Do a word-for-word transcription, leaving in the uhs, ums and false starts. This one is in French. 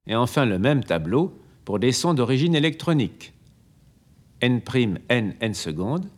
Et enfin le même tableau pour des sons d'origine électronique. N', N, N secondes,